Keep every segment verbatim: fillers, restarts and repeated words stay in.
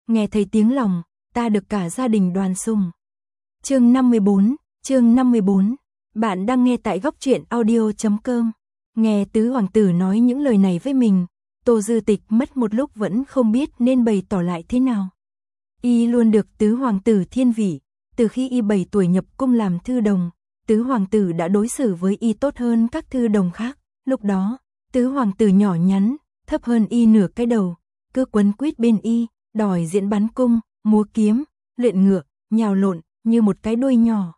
nghe thấy tiếng lòng, ta được cả gia đình đoàn sùng. Chương năm mươi bốn, chương năm mươi bốn. Bạn đang nghe tại góc truyện audio chấm com. Nghe tứ hoàng tử nói những lời này với mình, Tô Dư Tịch mất một lúc vẫn không biết nên bày tỏ lại thế nào. Y luôn được tứ hoàng tử thiên vị, từ khi y bảy tuổi nhập cung làm thư đồng, tứ hoàng tử đã đối xử với y tốt hơn các thư đồng khác. Lúc đó, tứ hoàng tử nhỏ nhắn, thấp hơn y nửa cái đầu, cứ quấn quýt bên y, đòi diễn bắn cung, múa kiếm, luyện ngựa, nhào lộn như một cái đuôi nhỏ.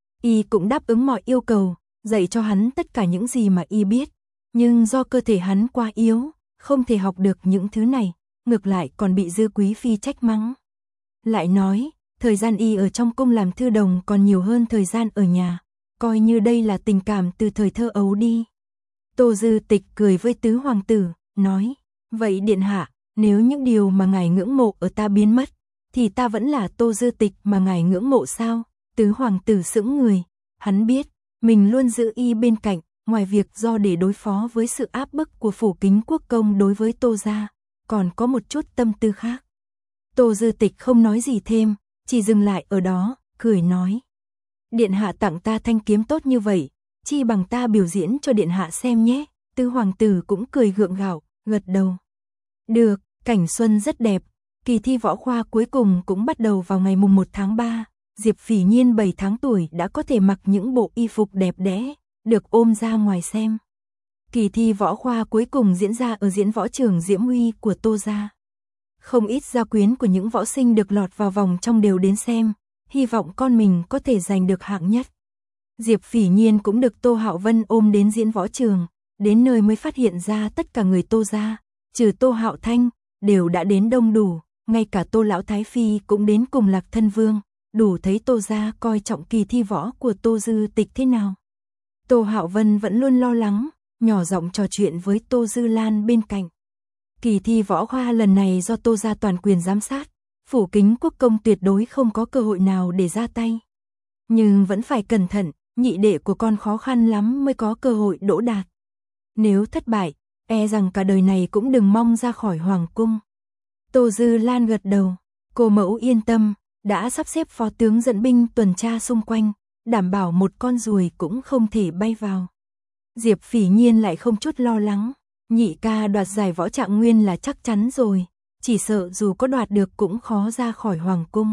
Y cũng đáp ứng mọi yêu cầu, dạy cho hắn tất cả những gì mà y biết, nhưng do cơ thể hắn quá yếu, không thể học được những thứ này, ngược lại còn bị Dư Quý phi trách mắng. Lại nói, thời gian y ở trong cung làm thư đồng còn nhiều hơn thời gian ở nhà, coi như đây là tình cảm từ thời thơ ấu đi. Tô Dư Tịch cười với tứ hoàng tử, nói, vậy điện hạ, nếu những điều mà ngài ngưỡng mộ ở ta biến mất, thì ta vẫn là Tô Dư Tịch mà ngài ngưỡng mộ sao? Tứ hoàng tử sững người, hắn biết, mình luôn giữ y bên cạnh, ngoài việc do để đối phó với sự áp bức của phủ Kính Quốc công đối với Tô gia, còn có một chút tâm tư khác. Tô Dư Tịch không nói gì thêm, chỉ dừng lại ở đó, cười nói. Điện hạ tặng ta thanh kiếm tốt như vậy, chi bằng ta biểu diễn cho điện hạ xem nhé. Tứ hoàng tử cũng cười gượng gạo, gật đầu. Được, cảnh xuân rất đẹp, kỳ thi võ khoa cuối cùng cũng bắt đầu vào ngày mùng một tháng ba. Diệp Phỉ Nhiên bảy tháng tuổi đã có thể mặc những bộ y phục đẹp đẽ, được ôm ra ngoài xem. Kỳ thi võ khoa cuối cùng diễn ra ở diễn võ trường Diễm Huy của Tô gia. Không ít gia quyến của những võ sinh được lọt vào vòng trong đều đến xem, hy vọng con mình có thể giành được hạng nhất. Diệp Phỉ Nhiên cũng được Tô Hạo Vân ôm đến diễn võ trường, đến nơi mới phát hiện ra tất cả người Tô gia, trừ Tô Hạo Thanh, đều đã đến đông đủ, ngay cả Tô Lão Thái Phi cũng đến cùng Lạc Thân Vương, đủ thấy Tô gia coi trọng kỳ thi võ của Tô Dư Tịch thế nào. Tô Hạo Vân vẫn luôn lo lắng, nhỏ giọng trò chuyện với Tô Dư Lan bên cạnh. Kỳ thi võ khoa lần này do Tô gia toàn quyền giám sát, phủ Kính Quốc công tuyệt đối không có cơ hội nào để ra tay. Nhưng vẫn phải cẩn thận, nhị đệ của con khó khăn lắm mới có cơ hội đỗ đạt. Nếu thất bại, e rằng cả đời này cũng đừng mong ra khỏi hoàng cung. Tô Dư Lan gật đầu, cô mẫu yên tâm, đã sắp xếp phó tướng dẫn binh tuần tra xung quanh, đảm bảo một con ruồi cũng không thể bay vào. Diệp Phỉ Nhiên lại không chút lo lắng, nhị ca đoạt giải võ trạng nguyên là chắc chắn rồi, chỉ sợ dù có đoạt được cũng khó ra khỏi hoàng cung.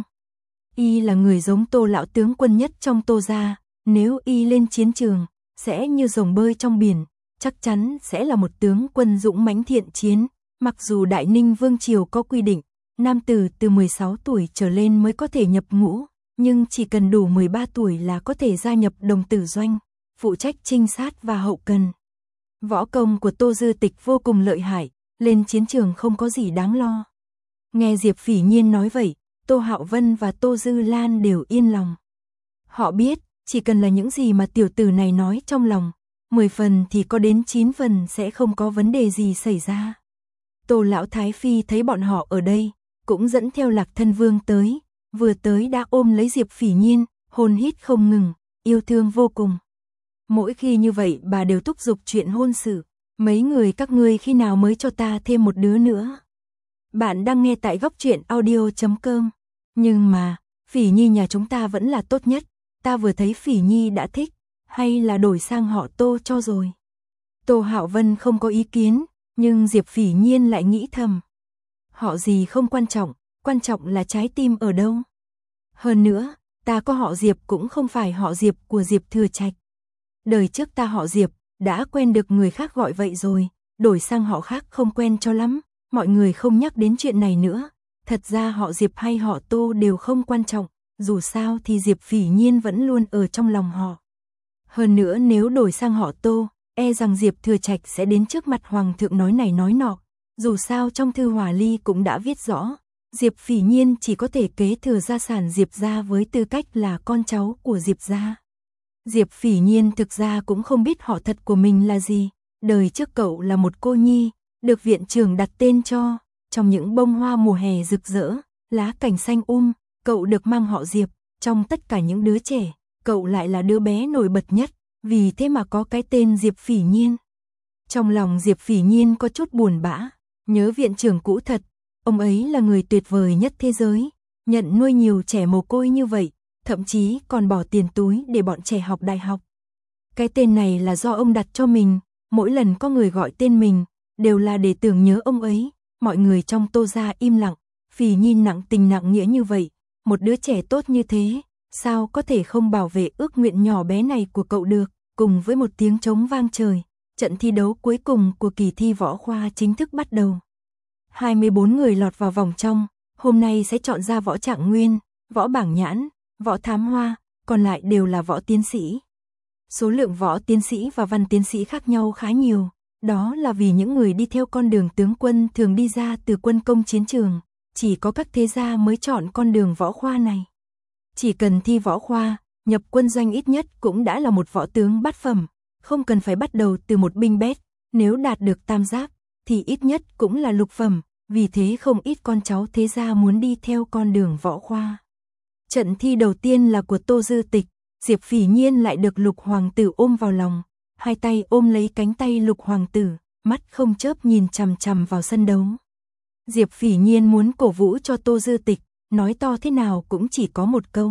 Y là người giống Tô lão tướng quân nhất trong Tô gia, nếu y lên chiến trường, sẽ như rồng bơi trong biển, chắc chắn sẽ là một tướng quân dũng mãnh thiện chiến. Mặc dù Đại Ninh Vương triều có quy định, nam tử từ mười sáu tuổi trở lên mới có thể nhập ngũ, nhưng chỉ cần đủ mười ba tuổi là có thể gia nhập đồng tử doanh, phụ trách trinh sát và hậu cần. Võ công của Tô Dư Tịch vô cùng lợi hại, lên chiến trường không có gì đáng lo. Nghe Diệp Phỉ Nhiên nói vậy, Tô Hạo Vân và Tô Dư Lan đều yên lòng. Họ biết, chỉ cần là những gì mà tiểu tử này nói trong lòng, mười phần thì có đến chín phần sẽ không có vấn đề gì xảy ra. Tô Lão Thái Phi thấy bọn họ ở đây, cũng dẫn theo Lạc Thân Vương tới, vừa tới đã ôm lấy Diệp Phỉ Nhiên, hôn hít không ngừng, yêu thương vô cùng. Mỗi khi như vậy bà đều thúc giục chuyện hôn sự, mấy người các ngươi khi nào mới cho ta thêm một đứa nữa. Bạn đang nghe tại góc truyện audio chấm com. Nhưng mà, Phỉ Nhi nhà chúng ta vẫn là tốt nhất, ta vừa thấy Phỉ Nhi đã thích, hay là đổi sang họ Tô cho rồi. Tô Hạo Vân không có ý kiến, nhưng Diệp Phỉ Nhiên lại nghĩ thầm. Họ gì không quan trọng, quan trọng là trái tim ở đâu. Hơn nữa, ta có họ Diệp cũng không phải họ Diệp của Diệp Thừa Trạch. Đời trước ta họ Diệp, đã quen được người khác gọi vậy rồi, đổi sang họ khác không quen cho lắm, mọi người không nhắc đến chuyện này nữa. Thật ra họ Diệp hay họ Tô đều không quan trọng, dù sao thì Diệp Phỉ Nhiên vẫn luôn ở trong lòng họ. Hơn nữa nếu đổi sang họ Tô, e rằng Diệp Thừa Trạch sẽ đến trước mặt hoàng thượng nói này nói nọ. Dù sao trong thư hòa ly cũng đã viết rõ, Diệp Phỉ Nhiên chỉ có thể kế thừa gia sản Diệp gia với tư cách là con cháu của Diệp gia. Diệp Phỉ Nhiên thực ra cũng không biết họ thật của mình là gì, đời trước cậu là một cô nhi, được viện trưởng đặt tên cho, trong những bông hoa mùa hè rực rỡ, lá cành xanh um, cậu được mang họ Diệp, trong tất cả những đứa trẻ, cậu lại là đứa bé nổi bật nhất, vì thế mà có cái tên Diệp Phỉ Nhiên. Trong lòng Diệp Phỉ Nhiên có chút buồn bã, nhớ viện trưởng cũ thật, Ông ấy là người tuyệt vời nhất thế giới, nhận nuôi nhiều trẻ mồ côi như vậy, thậm chí còn bỏ tiền túi để bọn trẻ học đại học. Cái tên này là do ông đặt cho mình, mỗi lần có người gọi tên mình, đều là để tưởng nhớ ông ấy. Mọi người trong Tô gia im lặng, Phỉ Nhi nặng tình nặng nghĩa như vậy, một đứa trẻ tốt như thế, sao có thể không bảo vệ ước nguyện nhỏ bé này của cậu được. Cùng với một tiếng trống vang trời, trận thi đấu cuối cùng của kỳ thi võ khoa chính thức bắt đầu. hai mươi bốn người lọt vào vòng trong, hôm nay sẽ chọn ra võ trạng nguyên, võ bảng nhãn, võ thám hoa, còn lại đều là võ tiến sĩ. Số lượng võ tiến sĩ và văn tiến sĩ khác nhau khá nhiều, đó là vì những người đi theo con đường tướng quân thường đi ra từ quân công chiến trường, chỉ có các thế gia mới chọn con đường võ khoa này. Chỉ cần thi võ khoa, nhập quân doanh ít nhất cũng đã là một võ tướng bát phẩm, không cần phải bắt đầu từ một binh bét, nếu đạt được tam giáp thì ít nhất cũng là lục phẩm, vì thế không ít con cháu thế gia muốn đi theo con đường võ khoa. Trận thi đầu tiên là của Tô Dư Tịch, Diệp Phỉ Nhiên lại được Lục Hoàng tử ôm vào lòng, hai tay ôm lấy cánh tay Lục Hoàng tử, mắt không chớp nhìn chằm chằm vào sân đấu. Diệp Phỉ Nhiên muốn cổ vũ cho Tô Dư Tịch, nói to thế nào cũng chỉ có một câu.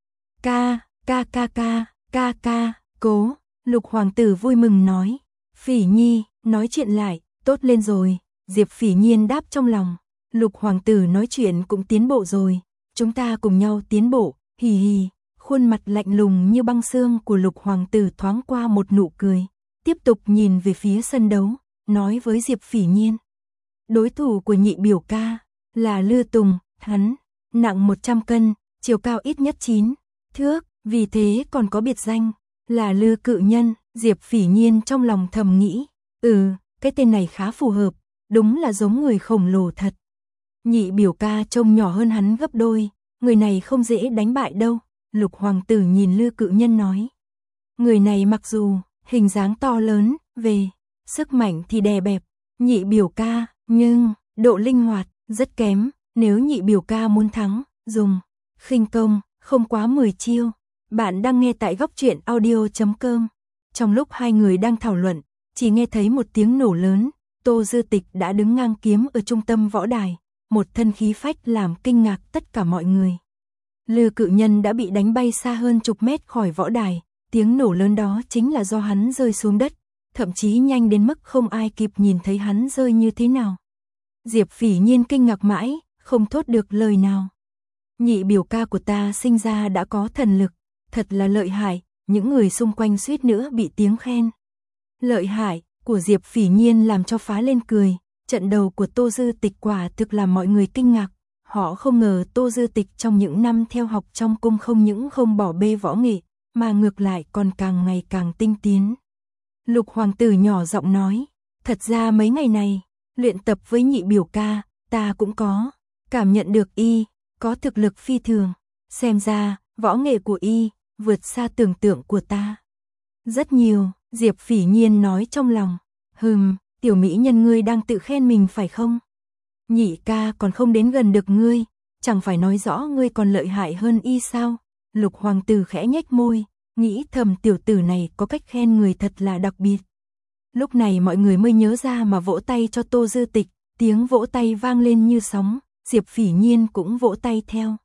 Ca, ca ca ca, ca ca, cố, Lục Hoàng tử vui mừng nói. Phỉ Nhi, nói chuyện lại, tốt lên rồi, Diệp Phỉ Nhiên đáp trong lòng. Lục Hoàng tử nói chuyện cũng tiến bộ rồi, chúng ta cùng nhau tiến bộ, hì hì. Khuôn mặt lạnh lùng như băng xương của Lục Hoàng tử thoáng qua một nụ cười, tiếp tục nhìn về phía sân đấu, nói với Diệp Phỉ Nhiên. Đối thủ của nhị biểu ca là Lư Tùng, hắn nặng một trăm cân, chiều cao ít nhất chín thước, vì thế còn có biệt danh là Lư Cự Nhân. Diệp Phỉ Nhiên trong lòng thầm nghĩ, ừ, cái tên này khá phù hợp, đúng là giống người khổng lồ thật. Nhị biểu ca trông nhỏ hơn hắn gấp đôi, người này không dễ đánh bại đâu. Lục Hoàng tử nhìn Lư Cự Nhân nói. Người này mặc dù hình dáng to lớn, về sức mạnh thì đè bẹp, nhị biểu ca, nhưng độ linh hoạt rất kém, nếu nhị biểu ca muốn thắng, dùng khinh công, không quá mười chiêu. Bạn đang nghe tại góc truyện audio chấm com. Trong lúc hai người đang thảo luận, chỉ nghe thấy một tiếng nổ lớn, Tô Dư Tịch đã đứng ngang kiếm ở trung tâm võ đài, một thân khí phách làm kinh ngạc tất cả mọi người. Lư Cự Nhân đã bị đánh bay xa hơn chục mét khỏi võ đài, tiếng nổ lớn đó chính là do hắn rơi xuống đất, thậm chí nhanh đến mức không ai kịp nhìn thấy hắn rơi như thế nào. Diệp Phỉ Nhiên kinh ngạc mãi, không thốt được lời nào. Nhị biểu ca của ta sinh ra đã có thần lực, thật là lợi hại, những người xung quanh suýt nữa bị tiếng khen. Lợi hại của Diệp Phỉ Nhiên làm cho phá lên cười, trận đầu của Tô Dư Tịch quả thực làm mọi người kinh ngạc. Họ không ngờ Tô Dư Tịch trong những năm theo học trong cung không những không bỏ bê võ nghệ, mà ngược lại còn càng ngày càng tinh tiến. Lục Hoàng tử nhỏ giọng nói, thật ra mấy ngày này, luyện tập với nhị biểu ca, ta cũng có, cảm nhận được y, có thực lực phi thường, xem ra, võ nghệ của y, vượt xa tưởng tượng của ta. Rất nhiều, Diệp Phỉ Nhiên nói trong lòng, hừm, tiểu mỹ nhân ngươi đang tự khen mình phải không? Nhị ca còn không đến gần được ngươi, chẳng phải nói rõ ngươi còn lợi hại hơn y sao? Lục Hoàng tử khẽ nhếch môi, nghĩ thầm tiểu tử này có cách khen người thật là đặc biệt. Lúc này mọi người mới nhớ ra mà vỗ tay cho Tô Dư Tịch, tiếng vỗ tay vang lên như sóng, Diệp Phỉ Nhiên cũng vỗ tay theo.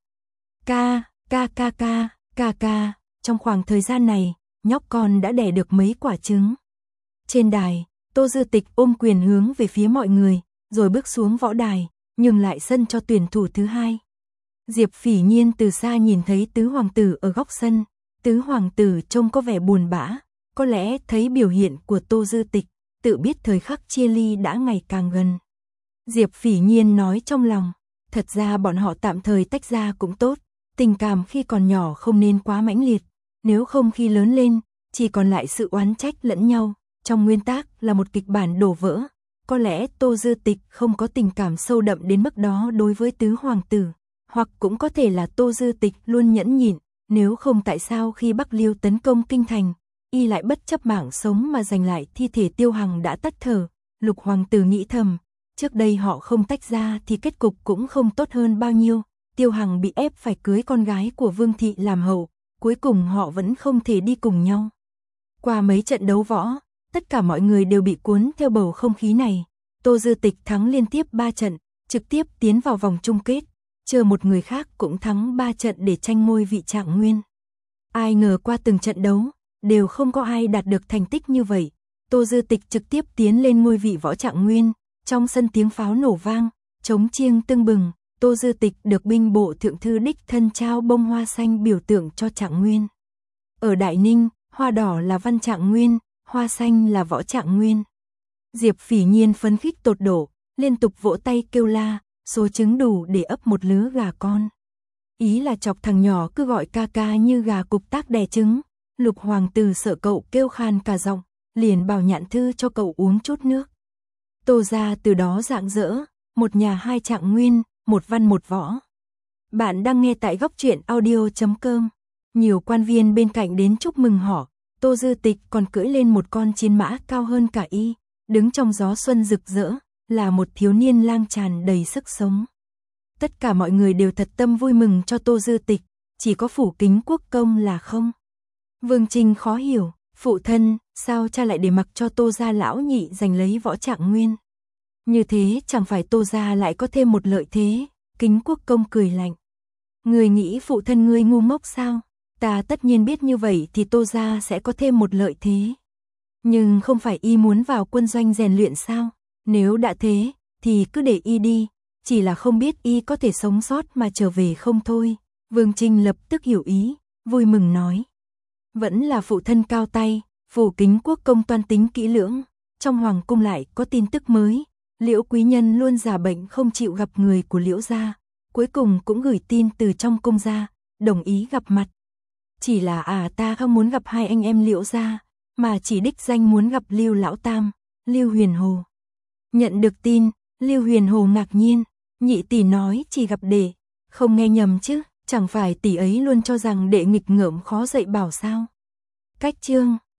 Ca, ca ca ca, ca ca, trong khoảng thời gian này, nhóc con đã đẻ được mấy quả trứng. Trên đài, Tô Dư Tịch ôm quyền hướng về phía mọi người, rồi bước xuống võ đài, nhường lại sân cho tuyển thủ thứ hai. Diệp Phỉ Nhiên từ xa nhìn thấy tứ hoàng tử ở góc sân, tứ hoàng tử trông có vẻ buồn bã, có lẽ thấy biểu hiện của Tô Dư Tịch, tự biết thời khắc chia ly đã ngày càng gần. Diệp Phỉ Nhiên nói trong lòng, thật ra bọn họ tạm thời tách ra cũng tốt, tình cảm khi còn nhỏ không nên quá mãnh liệt, nếu không khi lớn lên, chỉ còn lại sự oán trách lẫn nhau, trong nguyên tắc là một kịch bản đổ vỡ. Có lẽ Tô Dư Tịch không có tình cảm sâu đậm đến mức đó đối với tứ hoàng tử, hoặc cũng có thể là Tô Dư Tịch luôn nhẫn nhịn, nếu không tại sao khi Bắc Liêu tấn công kinh thành, y lại bất chấp mạng sống mà giành lại thi thể Tiêu Hằng đã tắt thở. Lục Hoàng tử nghĩ thầm, trước đây họ không tách ra thì kết cục cũng không tốt hơn bao nhiêu, Tiêu Hằng bị ép phải cưới con gái của Vương thị làm hậu, cuối cùng họ vẫn không thể đi cùng nhau. Qua mấy trận đấu võ, tất cả mọi người đều bị cuốn theo bầu không khí này. Tô Dư Tịch thắng liên tiếp ba trận, trực tiếp tiến vào vòng chung kết, chờ một người khác cũng thắng ba trận để tranh ngôi vị trạng nguyên. Ai ngờ qua từng trận đấu, đều không có ai đạt được thành tích như vậy. Tô Dư Tịch trực tiếp tiến lên ngôi vị võ trạng nguyên, trong sân tiếng pháo nổ vang, trống chiêng tưng bừng, Tô Dư Tịch được binh bộ thượng thư đích thân trao bông hoa xanh biểu tượng cho trạng nguyên. Ở Đại Ninh, hoa đỏ là văn trạng nguyên, hoa xanh là võ trạng nguyên. Diệp Phỉ Nhiên phấn khích tột độ, liên tục vỗ tay kêu la, số trứng đủ để ấp một lứa gà con. Ý là chọc thằng nhỏ cứ gọi ca ca như gà cục tác đẻ trứng. Lục hoàng tử sợ cậu kêu khan cả giọng, liền bảo Nhạn Thư cho cậu uống chút nước. Tô gia từ đó rạng rỡ, một nhà hai trạng nguyên, một văn một võ. Bạn đang nghe tại góc truyện audio chấm com. Nhiều quan viên bên cạnh đến chúc mừng họ, Tô Dư Tịch còn cưỡi lên một con chiến mã cao hơn cả y, đứng trong gió xuân rực rỡ, là một thiếu niên lang tràn đầy sức sống. Tất cả mọi người đều thật tâm vui mừng cho Tô Dư Tịch, chỉ có Phủ Kính Quốc công là không. Vương Trinh khó hiểu, phụ thân, sao cha lại để mặc cho Tô gia lão nhị giành lấy võ trạng nguyên? Như thế chẳng phải Tô gia lại có thêm một lợi thế? Kính Quốc công cười lạnh. Người nghĩ phụ thân ngươi ngu ngốc sao? Ta tất nhiên biết như vậy thì Tô gia sẽ có thêm một lợi thế. Nhưng không phải y muốn vào quân doanh rèn luyện sao? Nếu đã thế, thì cứ để y đi, chỉ là không biết y có thể sống sót mà trở về không thôi. Vương Trinh lập tức hiểu ý, vui mừng nói. Vẫn là phụ thân cao tay, Phủ Kính Quốc công toan tính kỹ lưỡng. Trong hoàng cung lại có tin tức mới, Liễu quý nhân luôn giả bệnh không chịu gặp người của Liễu gia, cuối cùng cũng gửi tin từ trong cung ra, đồng ý gặp mặt. Chỉ là à ta không muốn gặp hai anh em Liễu gia, mà chỉ đích danh muốn gặp Lưu lão tam, Lưu Huyền Hồ. Nhận được tin, Lưu Huyền Hồ ngạc nhiên, nhị tỷ nói chỉ gặp đệ, không nghe nhầm chứ, chẳng phải tỷ ấy luôn cho rằng đệ nghịch ngợm khó dạy bảo sao? Cách chương